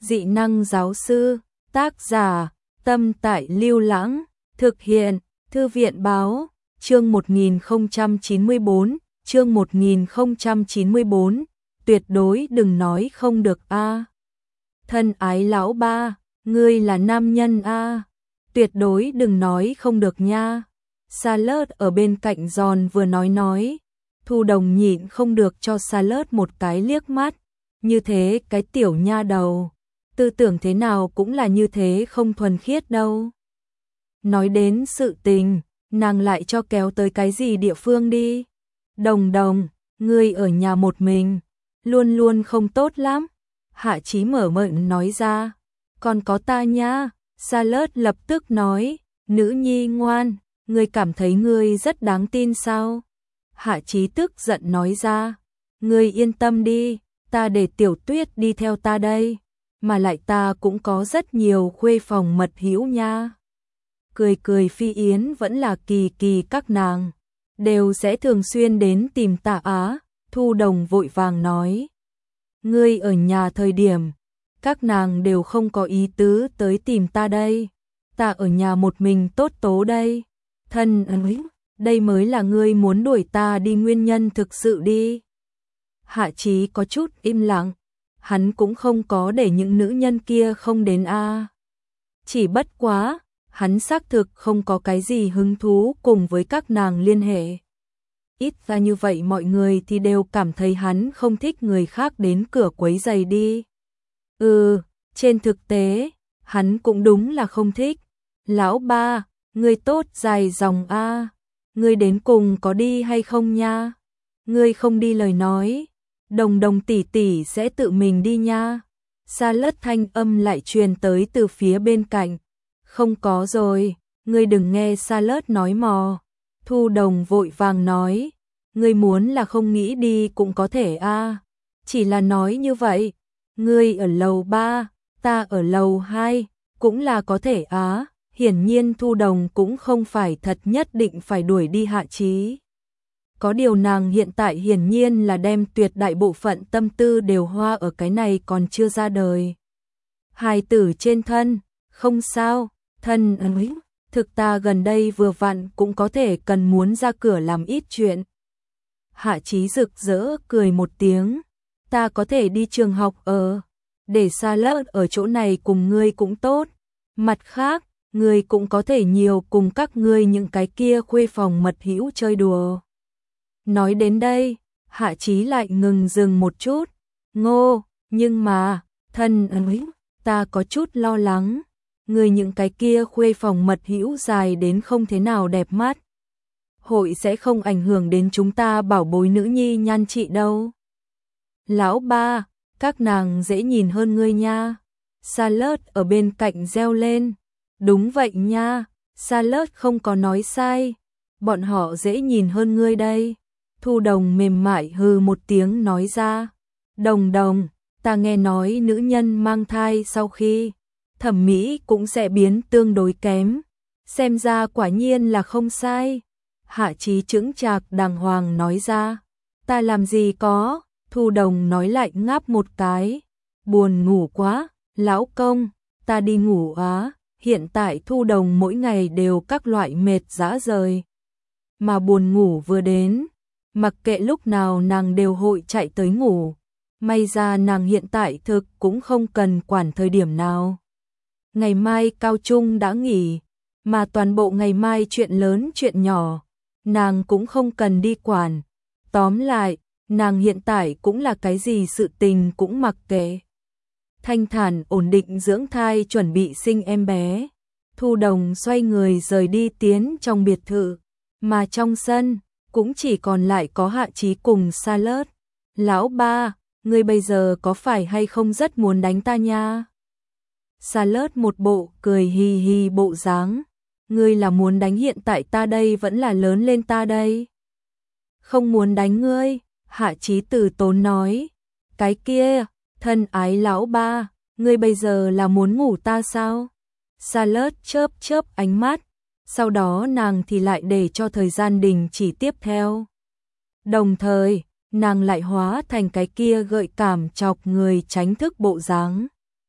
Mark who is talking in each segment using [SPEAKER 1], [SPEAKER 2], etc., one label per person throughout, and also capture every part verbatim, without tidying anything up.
[SPEAKER 1] Dị năng giáo sư, tác giả, Tâm Tại Lưu Lãng, thực hiện, Thư viện báo, chương một nghìn không trăm chín mươi tư, chương một nghìn không trăm chín mươi tư, tuyệt đối đừng nói không được a. Thân ái lão ba, ngươi là nam nhân a, tuyệt đối đừng nói không được nha. Salad ở bên cạnh giòn vừa nói nói, Thu Đồng nhịn không được cho Salad một cái liếc mắt, như thế cái tiểu nha đầu, tư tưởng thế nào cũng là như thế không thuần khiết đâu. Nói đến sự tình, nàng lại cho kéo tới cái gì địa phương đi. Đồng Đồng, ngươi ở nhà một mình, luôn luôn không tốt lắm. Hạ Chí mở miệng nói ra, còn có ta nha. Salad lập tức nói, nữ nhi ngoan, ngươi cảm thấy ngươi rất đáng tin sao? Hạ Chí tức giận nói ra, ngươi yên tâm đi, ta để Tiểu Tuyết đi theo ta đây, mà lại ta cũng có rất nhiều khuê phòng mật hữu nha. Cười cười Phi Yến vẫn là Kỳ Kỳ các nàng, đều sẽ thường xuyên đến tìm ta á. Thu Đồng vội vàng nói, ngươi ở nhà thời điểm, các nàng đều không có ý tứ tới tìm ta đây, ta ở nhà một mình tốt tố đây. Thân ơi, đây mới là ngươi muốn đuổi ta đi nguyên nhân thực sự đi. Hạ Chí có chút im lặng, hắn cũng không có để những nữ nhân kia không đến a. Chỉ bất quá, hắn xác thực không có cái gì hứng thú cùng với các nàng liên hệ. Ít ra như vậy mọi người thì đều cảm thấy hắn không thích người khác đến cửa quấy rầy đi. Ừ, trên thực tế, hắn cũng đúng là không thích. Lão ba, ngươi tốt dài dòng a, ngươi đến cùng có đi hay không nha? Ngươi không đi lời nói, Đồng Đồng tỷ tỷ sẽ tự mình đi nha. Salad thanh âm lại truyền tới từ phía bên cạnh. Không có rồi, ngươi đừng nghe Salad nói mò. Thu Đồng vội vàng nói, ngươi muốn là không nghĩ đi cũng có thể a, chỉ là nói như vậy, ngươi ở lầu ba, ta ở lầu hai, cũng là có thể á. Hiển nhiên Thu Đồng cũng không phải thật nhất định phải đuổi đi Hạ Chí. Có điều nàng hiện tại hiển nhiên là đem tuyệt đại bộ phận tâm tư đều hoa ở cái này còn chưa ra đời hài tử trên thân. Không sao, thân ơi, thực ta gần đây vừa vặn cũng có thể cần muốn ra cửa làm ít chuyện. Hạ Chí rực rỡ cười một tiếng, ta có thể đi trường học ở, để Salad ở chỗ này cùng ngươi cũng tốt. Mặt khác, ngươi cũng có thể nhiều cùng các ngươi những cái kia khuê phòng mật hữu chơi đùa. Nói đến đây, Hạ Chí lại ngừng dừng một chút. Ngô, nhưng mà, thân ơi, ta có chút lo lắng. Người những cái kia khuê phòng mật hữu dài đến không thế nào đẹp mắt. Hội sẽ không ảnh hưởng đến chúng ta bảo bối nữ nhi nhan trị đâu. Lão ba, các nàng dễ nhìn hơn ngươi nha. Salad ở bên cạnh reo lên. Đúng vậy nha, Salad không có nói sai. Bọn họ dễ nhìn hơn ngươi đây. Thu Đồng mềm mại hừ một tiếng nói ra. Đồng Đồng, ta nghe nói nữ nhân mang thai sau khi thẩm mỹ cũng sẽ biến tương đối kém. Xem ra quả nhiên là không sai. Hạ Chí chững chạc đàng hoàng nói ra. Ta làm gì có. Thu Đồng nói lại ngáp một cái. Buồn ngủ quá, lão công, ta đi ngủ á. Hiện tại Thu Đồng mỗi ngày đều các loại mệt rã rời. Mà buồn ngủ vừa đến, mặc kệ lúc nào nàng đều hội chạy tới ngủ. May ra nàng hiện tại thực cũng không cần quản thời điểm nào. Ngày mai cao trung đã nghỉ, mà toàn bộ ngày mai chuyện lớn chuyện nhỏ, nàng cũng không cần đi quản. Tóm lại, nàng hiện tại cũng là cái gì sự tình cũng mặc kệ. Thanh thản ổn định dưỡng thai chuẩn bị sinh em bé. Thu Đồng xoay người rời đi tiến trong biệt thự, mà trong sân cũng chỉ còn lại có Hạ Chí cùng Salad. Lão ba, ngươi bây giờ có phải hay không rất muốn đánh ta nha? Salad một bộ cười hì hì bộ dáng. Ngươi là muốn đánh hiện tại ta đây vẫn là lớn lên ta đây? Không muốn đánh ngươi, Hạ Chí từ tốn nói. Cái kia, thân ái lão ba, ngươi bây giờ là muốn ngủ ta sao? Salad chớp chớp ánh mắt, sau đó nàng thì lại để cho thời gian đình chỉ tiếp theo. Đồng thời, nàng lại hóa thành cái kia gợi cảm chọc người tránh thức bộ dáng.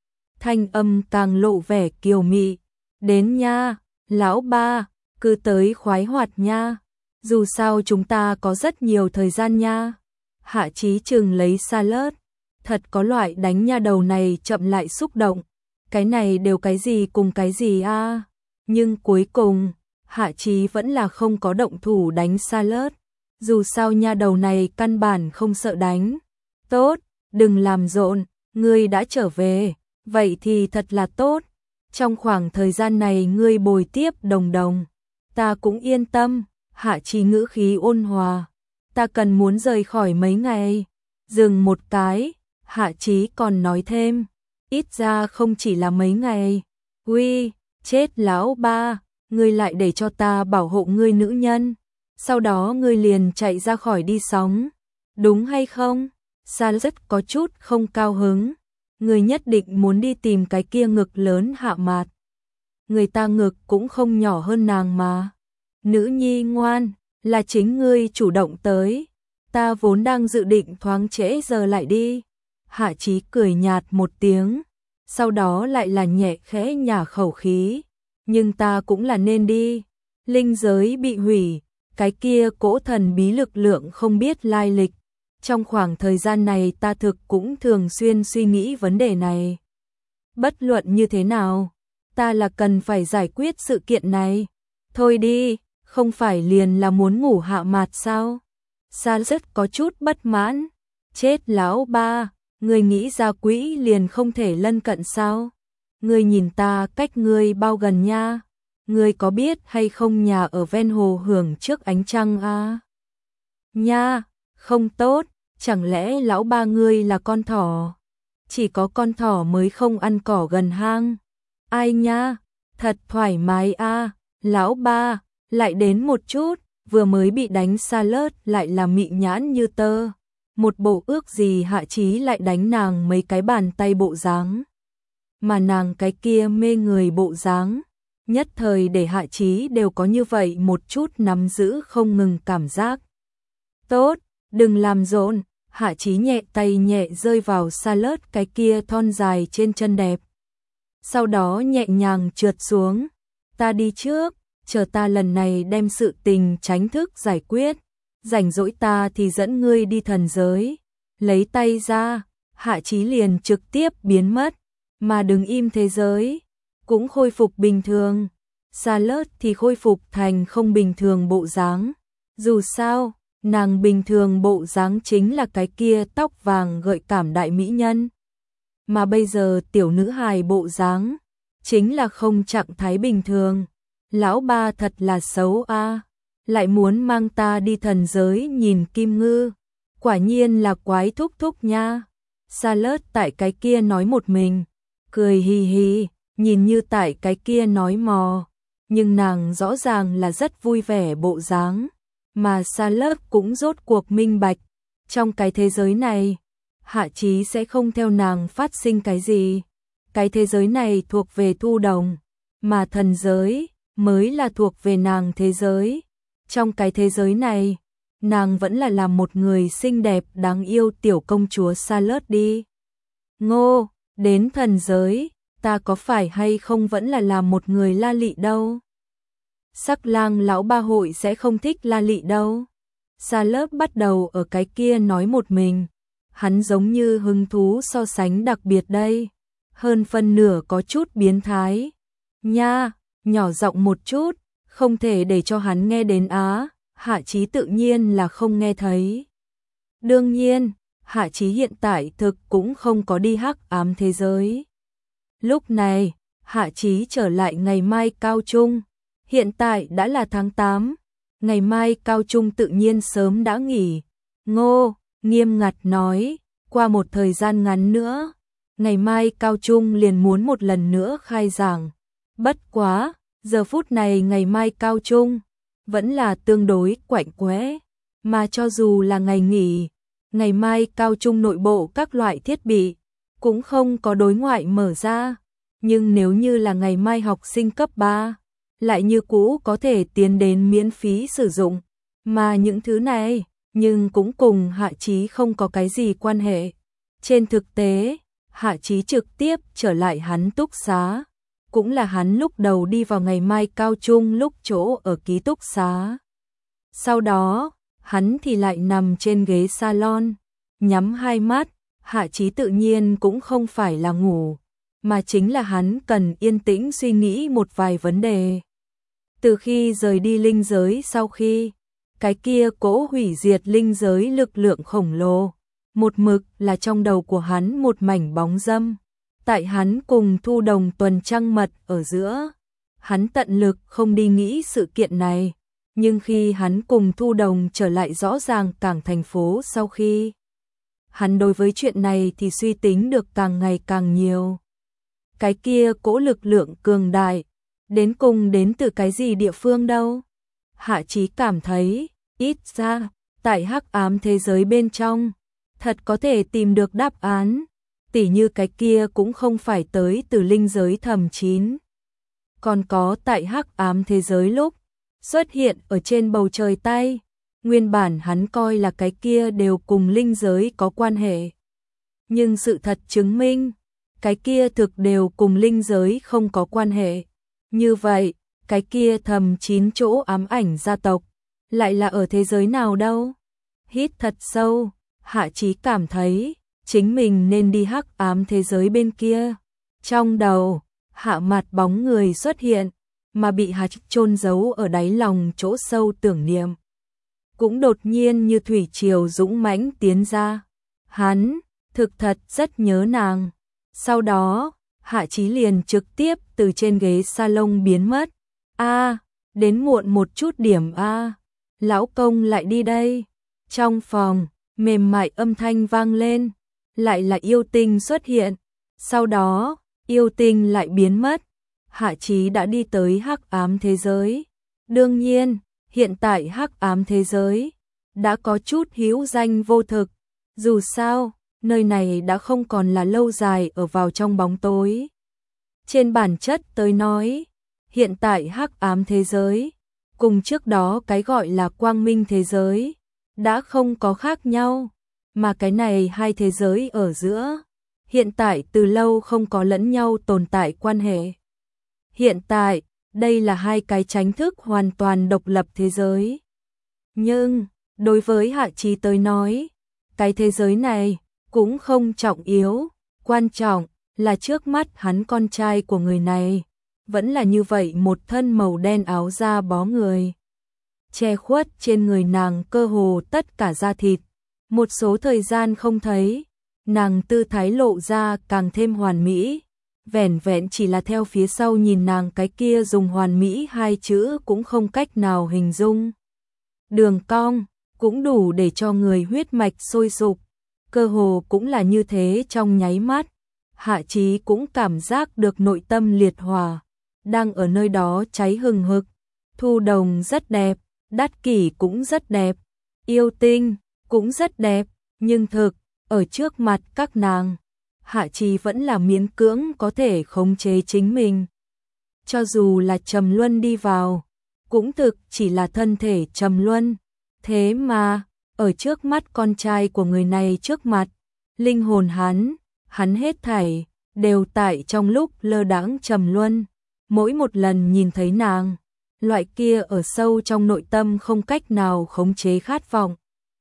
[SPEAKER 1] thanh âm càng lộ vẻ kiều mị. Đến nha, lão ba, cứ tới khoái hoạt nha. Dù sao chúng ta có rất nhiều thời gian nha. Hạ Chí chừng lấy salad. Thật có loại đánh nha đầu này chậm lại xúc động. Cái này đều cái gì cùng cái gì a? À? Nhưng cuối cùng, Hạ Chí vẫn là không có động thủ đánh salad. Dù sao nha đầu này căn bản không sợ đánh. Tốt, đừng làm rộn, ngươi đã trở về. Vậy thì thật là tốt. Trong khoảng thời gian này ngươi bồi tiếp Đồng Đồng. Ta cũng yên tâm. Hạ Chí ngữ khí ôn hòa. Ta cần muốn rời khỏi mấy ngày. Dừng một cái, Hạ Chí còn nói thêm. Ít ra không chỉ là mấy ngày. Uy, chết lão ba, ngươi lại để cho ta bảo hộ ngươi nữ nhân. Sau đó ngươi liền chạy ra khỏi đi sống. Đúng hay không? Sa rất có chút không cao hứng. Ngươi nhất định muốn đi tìm cái kia ngực lớn Hạ Mạt. Người ta ngực cũng không nhỏ hơn nàng mà. Nữ nhi ngoan, là chính ngươi chủ động tới. Ta vốn đang dự định thoáng trễ giờ lại đi. Hạ Chí cười nhạt một tiếng. Sau đó lại là nhẹ khẽ nhả khẩu khí. Nhưng ta cũng là nên đi. Linh giới bị hủy. Cái kia cỗ thần bí lực lượng không biết lai lịch. Trong khoảng thời gian này ta thực cũng thường xuyên suy nghĩ vấn đề này. Bất luận như thế nào, ta là cần phải giải quyết sự kiện này. Thôi đi, không phải liền là muốn ngủ Hạ Mạt sao? Sa rất có chút bất mãn. Chết lão ba, ngươi nghĩ ra quỹ liền không thể lân cận sao? Ngươi nhìn ta cách ngươi bao gần nha. Ngươi có biết hay không nhà ở ven hồ hưởng trước ánh trăng à? Nha, không tốt, chẳng lẽ lão ba ngươi là con thỏ? Chỉ có con thỏ mới không ăn cỏ gần hang. Ai nha, thật thoải mái a, lão ba, lại đến một chút, vừa mới bị đánh salad lại là mị nhãn như tơ. Một bộ ước gì Hạ Chí lại đánh nàng mấy cái bàn tay bộ dáng. Mà nàng cái kia mê người bộ dáng, nhất thời để Hạ Chí đều có như vậy một chút nắm giữ không ngừng cảm giác. Tốt, đừng làm rộn. Hạ Chí nhẹ tay nhẹ rơi vào salad cái kia thon dài trên chân đẹp. Sau đó nhẹ nhàng trượt xuống. Ta đi trước, chờ ta lần này đem sự tình tránh thức giải quyết. Rảnh rỗi ta thì dẫn ngươi đi thần giới. Lấy tay ra, Hạ Chí liền trực tiếp biến mất. Mà đứng im thế giới, cũng khôi phục bình thường. Salad thì khôi phục thành không bình thường bộ dáng. Dù sao, nàng bình thường bộ dáng chính là cái kia tóc vàng gợi cảm đại mỹ nhân. Mà bây giờ tiểu nữ hài bộ dáng chính là không trạng thái bình thường. Lão ba thật là xấu a, lại muốn mang ta đi thần giới nhìn Kim Ngư. Quả nhiên là quái thúc thúc nha. Salad tại cái kia nói một mình, cười hì hì, nhìn như tại cái kia nói mò, nhưng nàng rõ ràng là rất vui vẻ bộ dáng. Mà Salad cũng rốt cuộc minh bạch, trong cái thế giới này, Hạ Chí sẽ không theo nàng phát sinh cái gì. Cái thế giới này thuộc về Thu Đồng, mà thần giới mới là thuộc về nàng thế giới. Trong cái thế giới này, nàng vẫn là làm một người xinh đẹp đáng yêu tiểu công chúa Salad đi. Ngô, đến thần giới, ta có phải hay không vẫn là làm một người la lị đâu. Sắc lang lão ba hội sẽ không thích la lị đâu. Salad bắt đầu ở cái kia nói một mình. Hắn giống như hứng thú so sánh đặc biệt đây. Hơn phân nửa có chút biến thái. Nha, nhỏ giọng một chút, không thể để cho hắn nghe đến á. Hạ Chí tự nhiên là không nghe thấy. Đương nhiên, Hạ Chí hiện tại thực cũng không có đi hắc ám thế giới. Lúc này, Hạ Chí trở lại ngày mai cao trung. Hiện tại đã là tháng tám, ngày mai cao trung tự nhiên sớm đã nghỉ. Ngô, nghiêm ngặt nói, qua một thời gian ngắn nữa, ngày mai cao trung liền muốn một lần nữa khai giảng. Bất quá, giờ phút này ngày mai cao trung vẫn là tương đối quạnh quẽ, mà cho dù là ngày nghỉ, ngày mai cao trung nội bộ các loại thiết bị cũng không có đối ngoại mở ra, nhưng nếu như là ngày mai học sinh cấp ba, lại như cũ có thể tiến đến miễn phí sử dụng, mà những thứ này nhưng cũng cùng Hạ Chí không có cái gì quan hệ. Trên thực tế, Hạ Chí trực tiếp trở lại hắn túc xá, cũng là hắn lúc đầu đi vào ngày mai cao trung lúc chỗ ở ký túc xá. Sau đó, hắn thì lại nằm trên ghế salon, nhắm hai mắt, Hạ Chí tự nhiên cũng không phải là ngủ, mà chính là hắn cần yên tĩnh suy nghĩ một vài vấn đề. Từ khi rời đi linh giới sau khi, cái kia cỗ hủy diệt linh giới lực lượng khổng lồ, một mực là trong đầu của hắn một mảnh bóng dâm. Tại hắn cùng Thu Đồng tuần trăng mật ở giữa, hắn tận lực không đi nghĩ sự kiện này, nhưng khi hắn cùng Thu Đồng trở lại rõ ràng cảng thành phố sau khi, hắn đối với chuyện này thì suy tính được càng ngày càng nhiều. Cái kia cỗ lực lượng cường đại, đến cùng đến từ cái gì địa phương đâu? Hạ Chí cảm thấy, ít ra, tại hắc ám thế giới bên trong, thật có thể tìm được đáp án, tỉ như cái kia cũng không phải tới từ linh giới thầm chín. Còn có tại hắc ám thế giới lúc xuất hiện ở trên bầu trời tay, nguyên bản hắn coi là cái kia đều cùng linh giới có quan hệ. Nhưng sự thật chứng minh, cái kia thực đều cùng linh giới không có quan hệ. Như vậy, cái kia thầm chín chỗ ám ảnh gia tộc, lại là ở thế giới nào đâu? Hít thật sâu, Hạ Chí cảm thấy, chính mình nên đi hắc ám thế giới bên kia. Trong đầu, Hạ Mặt bóng người xuất hiện, mà bị Hạ chôn giấu ở đáy lòng chỗ sâu tưởng niệm. Cũng đột nhiên như thủy triều dũng mãnh tiến ra. Hắn, thực thật rất nhớ nàng. Sau đó, Hạ Chí liền trực tiếp từ trên ghế salon biến mất. A, đến muộn một chút điểm a. Lão công lại đi đây. Trong phòng, mềm mại âm thanh vang lên, lại là yêu tinh xuất hiện. Sau đó, yêu tinh lại biến mất. Hạ Chí đã đi tới hắc ám thế giới. Đương nhiên, hiện tại hắc ám thế giới đã có chút hữu danh vô thực. Dù sao, nơi này đã không còn là lâu dài ở vào trong bóng tối. Trên bản chất tới nói, hiện tại hắc ám thế giới, cùng trước đó cái gọi là quang minh thế giới, đã không có khác nhau, mà cái này hai thế giới ở giữa, hiện tại từ lâu không có lẫn nhau tồn tại quan hệ. Hiện tại, đây là hai cái chính thức hoàn toàn độc lập thế giới. Nhưng, đối với Hạ Chí tới nói, cái thế giới này cũng không trọng yếu, quan trọng là trước mắt hắn con trai của người này, vẫn là như vậy một thân màu đen áo da bó người. Che khuất trên người nàng cơ hồ tất cả da thịt, một số thời gian không thấy, nàng tư thái lộ ra càng thêm hoàn mỹ, vẻn vẹn chỉ là theo phía sau nhìn nàng cái kia dùng hoàn mỹ hai chữ cũng không cách nào hình dung. Đường cong, cũng đủ để cho người huyết mạch sôi sục, cơ hồ cũng là như thế trong nháy mắt. Hạ Chí cũng cảm giác được nội tâm liệt hỏa, đang ở nơi đó cháy hừng hực. Thu Đồng rất đẹp, Đát Kỷ cũng rất đẹp, yêu tinh cũng rất đẹp, nhưng thực, ở trước mặt các nàng, Hạ Chí vẫn là miễn cưỡng có thể khống chế chính mình. Cho dù là Trầm Luân đi vào, cũng thực chỉ là thân thể Trầm Luân, thế mà, ở trước mắt con trai của người này trước mặt, linh hồn hắn, hắn hết thảy, đều tại trong lúc lơ đãng Trầm Luân. Mỗi một lần nhìn thấy nàng, loại kia ở sâu trong nội tâm không cách nào khống chế khát vọng,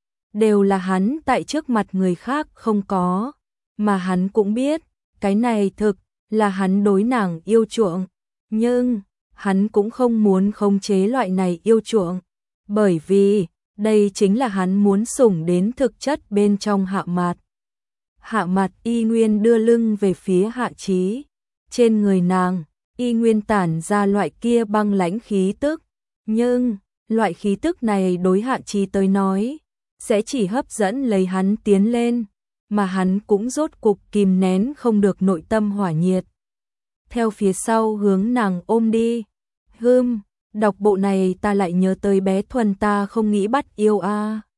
[SPEAKER 1] đều là hắn tại trước mặt người khác không có, mà hắn cũng biết, cái này thực là hắn đối nàng yêu chuộng, nhưng hắn cũng không muốn khống chế loại này yêu chuộng, bởi vì đây chính là hắn muốn sủng đến thực chất bên trong Hạ Mạt. Hạ Mạt y nguyên đưa lưng về phía Hạ Chí, trên người nàng y nguyên tản ra loại kia băng lãnh khí tức, nhưng loại khí tức này đối Hạ Chí tới nói sẽ chỉ hấp dẫn lấy hắn tiến lên, mà hắn cũng rốt cục kìm nén không được nội tâm hỏa nhiệt. Theo phía sau hướng nàng ôm đi. Hừm, đọc bộ này ta lại nhớ tới bé Thuần ta không nghĩ bắt yêu a. À.